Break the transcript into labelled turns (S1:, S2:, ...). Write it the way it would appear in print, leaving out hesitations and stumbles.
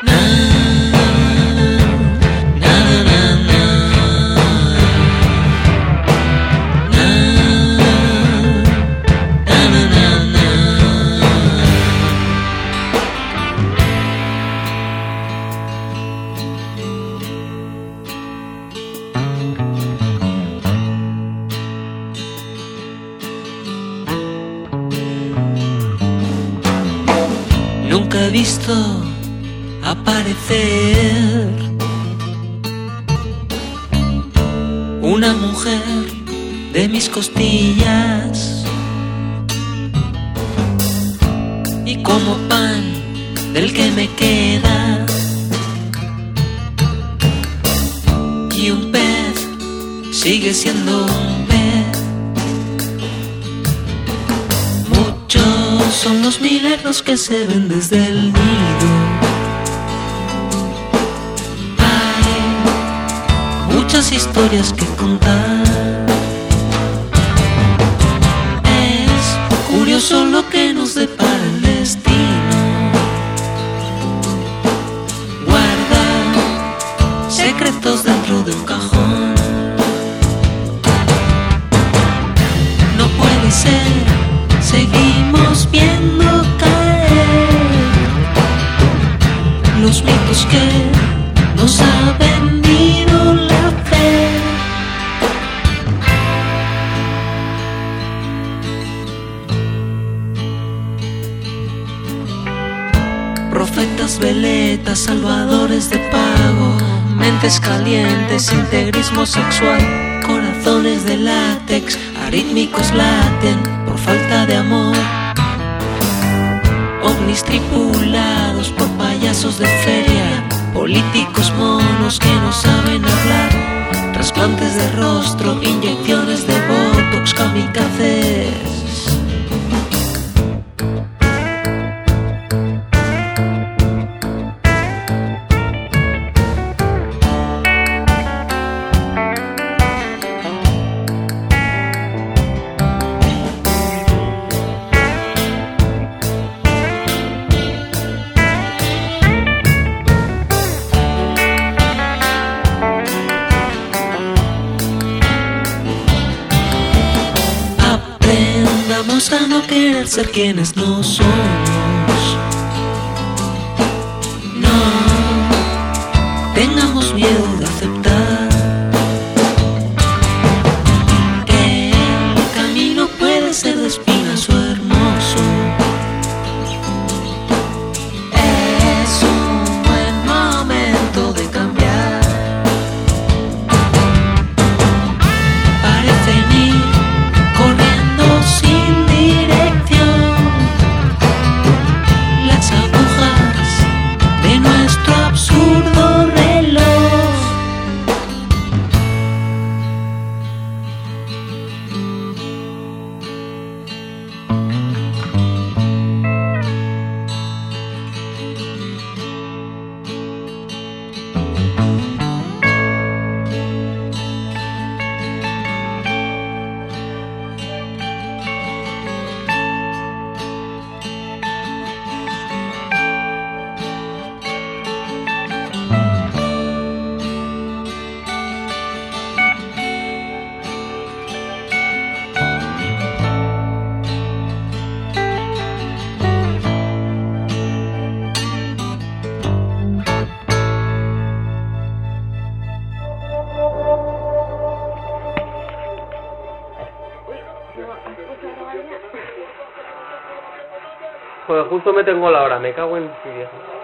S1: Nunca he visto aparecer una mujer de mis costillas y como pan del que me queda, y un pez sigue siendo un pez. Muchos son los milagros que se ven desde el nido. Hay muchas historias que contar. Es curioso lo que nos depara el destino. Guarda secretos dentro de un cajón. No puede ser, seguimos viendo caer los mitos que nos ha vendido la fe. Profetas, veletas, salvadores de pago, mentes calientes, integrismo sexual, corazones de látex, arítmicos laten por falta de amor. Ovnis tripulados por payasos de feria, políticos monos que no saben hablar, trasplantes de rostro, inyecciones de botox, kamikazes. Aprendamos a no querer ser quienes no somos. No tengamos miedo de aceptar que el camino puede ser de espinas o hermoso. Es un buen momento de cambiar. Parecen ir corriendo sin dirección las agujas de nuestro absurdo reloj.
S2: Joder, justo me tengo la hora, me cago en ti, viejo.